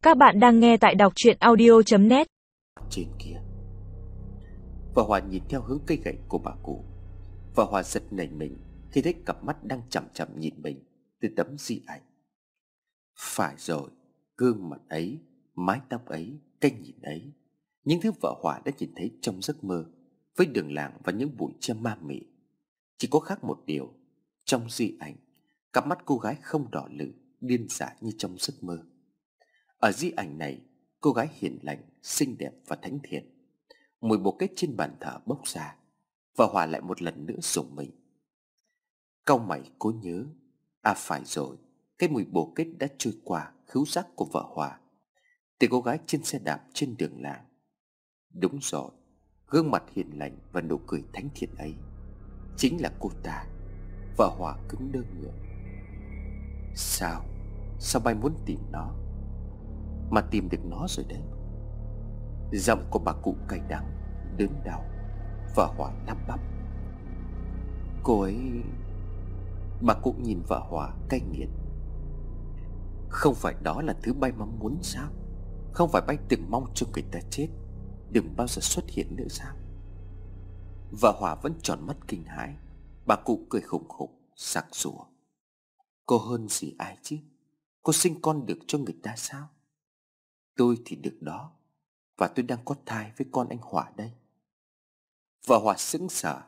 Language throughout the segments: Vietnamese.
Các bạn đang nghe tại đọc truyện audio.net. Trên kia, và Hòa nhìn theo hướng cây gậy của bà cụ. Và Hòa giật nảy mình khi thấy cặp mắt đang chằm chằm nhìn mình từ tấm di ảnh. Phải rồi, gương mặt ấy, mái tóc ấy, cái nhìn ấy, những thứ vợ Hòa đã nhìn thấy trong giấc mơ, với đường làng và những bụi tre ma mị. Chỉ có khác một điều, trong di ảnh, cặp mắt cô gái không đỏ lử, điên dại như trong giấc mơ. Ở di ảnh này, cô gái hiền lành, xinh đẹp và thánh thiện. Mùi bồ kết trên bàn thờ bốc ra, và Hòa lại một lần nữa rùng mình. Cau mày cố nhớ, à phải rồi, cái mùi bồ kết đã trôi qua khứu giác của vợ Hòa, từ cô gái trên xe đạp trên đường làng. Đúng rồi, gương mặt hiền lành và nụ cười thánh thiện ấy chính là cô ta. Vợ Hòa cứng đơ người. Sao? Sao bay muốn tìm nó? Mà tìm được nó rồi đấy. Giọng của bà cụ cay đắng, đớn đau. Vợ Hòa lắp bắp. Cô ấy... Bà cụ nhìn vợ Hòa cay nghiệt. Không phải đó là thứ bay mong muốn sao? Không phải bay từng mong cho người ta chết, đừng bao giờ xuất hiện nữa sao? Vợ Hòa vẫn tròn mắt kinh hãi. Bà cụ cười khủng khủng, sặc sủa. Cô hơn gì ai chứ? Cô sinh con được cho người ta sao? Tôi thì được đó, và tôi đang có thai với con anh Hòa đây. Vợ Hòa sững sờ.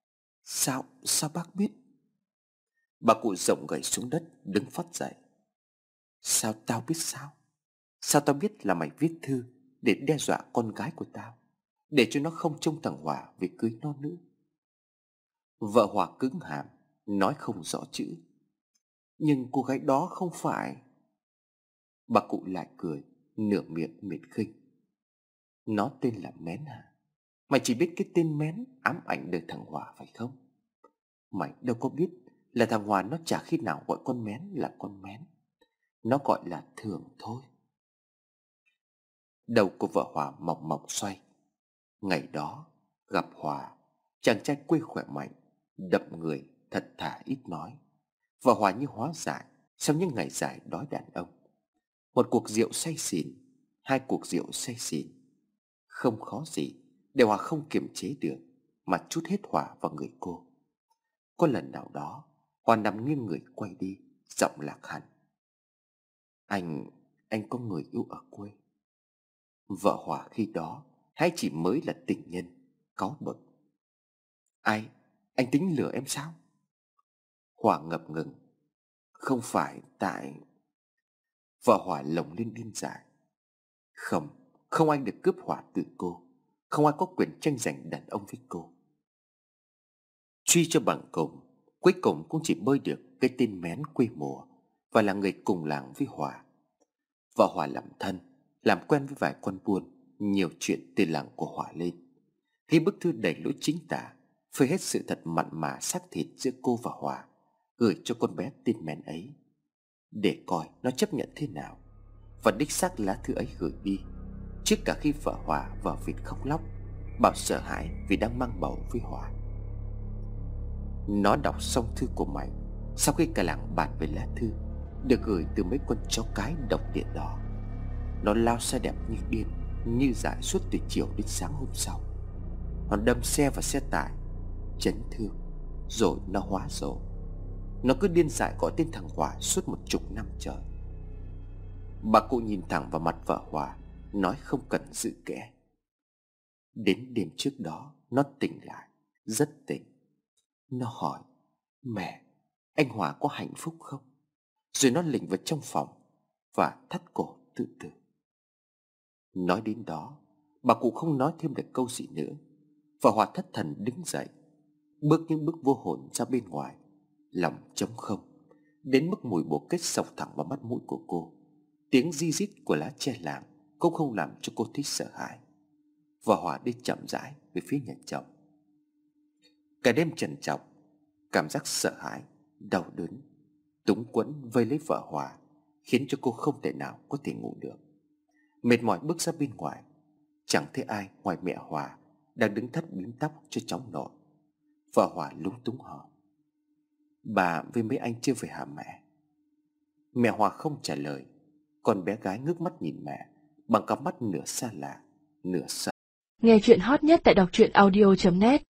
Sao bác biết? Bà cụ rộng gầy xuống đất, đứng phắt dậy. Sao tao biết sao? Sao tao biết là mày viết thư để đe dọa con gái của tao, để cho nó không trông thằng Hòa vì cưới nó nữa? Vợ Hòa cứng hàm, nói không rõ chữ. Nhưng cô gái đó không phải... Bà cụ lại cười, nửa miệng mệt khinh. Nó tên là Mén hả? Mày chỉ biết cái tên Mén ám ảnh đời thằng Hòa phải không? Mày đâu có biết là thằng Hòa nó chả khi nào gọi con Mén là con Mén. Nó gọi là Thường thôi. Đầu của vợ Hòa mọc mọc xoay. Ngày đó gặp Hòa, chàng trai quê khỏe mạnh, đậm người, thật thà ít nói. Và Hòa như hóa giải sau những ngày dài đói đàn ông. Một cuộc rượu say xỉn, hai cuộc rượu say xỉn, không khó gì để Hòa không kiềm chế được mà trút hết hỏa vào người cô. Có lần nào đó Hòa nằm nghiêng người quay đi, giọng lạc hẳn. Anh có người yêu ở quê. Vợ Hòa khi đó hay chỉ mới là tình nhân, cáu bực. Ai? Anh tính lừa em sao? Hòa ngập ngừng. Không phải tại... Vợ Hòa lồng lên điên dại. Không, không ai được cướp Hòa từ cô. Không ai có quyền tranh giành đàn ông với cô. Truy cho bằng cùng, cuối cùng cũng chỉ bơi được cái tên Mén quê mùa và là người cùng làng với Hòa. Vợ Hòa làm thân, làm quen với vài con buôn, nhiều chuyện từ làng của Hòa lên. Khi bức thư đầy lỗi chính tả, phơi hết sự thật mặn mà xác thịt giữa cô và Hòa, gửi cho con bé tên Mén ấy, để coi nó chấp nhận thế nào. Và đích xác lá thư ấy gửi đi trước cả khi vợ Hòa vào vịt khóc lóc, bảo sợ hãi vì đang mang bầu với Hòa. Nó đọc xong thư của mày sau khi cả làng bàn về lá thư được gửi từ mấy con chó cái độc địa đó. Nó lao xe đẹp như điên, như dại suốt từ chiều đến sáng hôm sau. Nó đâm xe vào xe tải, chấn thương, rồi nó hóa rồ. Nó cứ điên dại gọi tên thằng Hòa suốt 10 năm trời. Bà cụ nhìn thẳng vào mặt vợ Hòa, nói không cần dự kẻ. Đến đêm trước đó nó tỉnh lại, rất tỉnh. Nó hỏi: Mẹ, anh Hòa có hạnh phúc không? Rồi nó lỉnh vào trong phòng và thắt cổ tự tử. Nói đến đó, bà cụ không nói thêm được câu gì nữa. Và Hòa thất thần đứng dậy, bước những bước vô hồn ra bên ngoài, lòng trống không, đến mức mùi bồ kết xộc thẳng vào mắt mũi của cô. Tiếng ri rít của lá tre làng cũng không làm cho cô thấy sợ hãi. Và Hòa đi chậm rãi về phía nhà chồng. Cả đêm trằn trọc, cảm giác sợ hãi, đau đớn, túng quẫn vây lấy vợ Hòa, khiến cho cô không thể nào có thể ngủ được. Mệt mỏi bước ra bên ngoài, chẳng thấy ai ngoài mẹ Hòa đang đứng thắt bím tóc cho cháu nội. Vợ Hòa lúng túng hỏi: Bà với mấy anh chưa về hả mẹ? Mẹ Hòa không trả lời. Con bé gái ngước mắt nhìn mẹ bằng cặp mắt nửa xa lạ nửa sợ. Nghe chuyện hot nhất tại đọc truyện audio.net